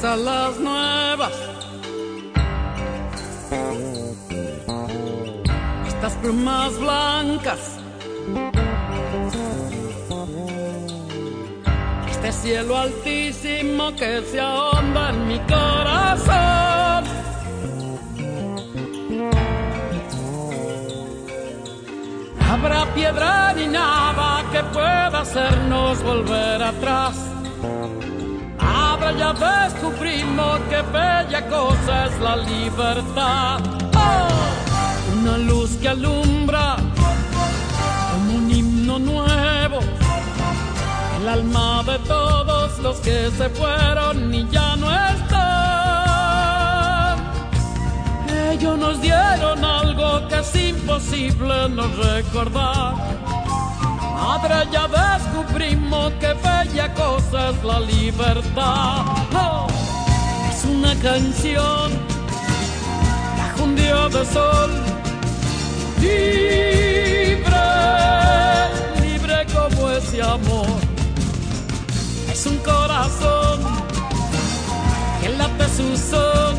alas nuevas, estas plumas blancas, este cielo altísimo que se ahonda en mi corazón. No habrá piedra ni nada que pueda hacernos volver atrás. Ahora ya descubrimos qué bella cosa es la libertad. Oh, una luz que alumbra como un himno nuevo, el alma de todos los que se fueron y ya no están. Ellos nos dieron algo que es imposible no recordar. Madre, ya descubrimos qué bella cosa es la libertad. Oh, es una canción bajo un día de sol, libre, libre como ese amor. Es un corazón que late su son,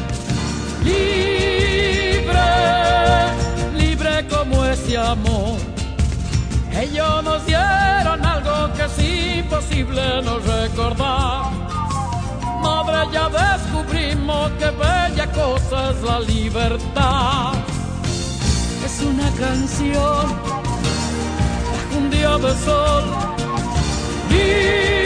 libre, libre como ese amor. Ellos nos dieron algo que es imposible no recordar. Madre, ya descubrimos qué bella cosa es la libertad. Es una canción bajo un día de sol,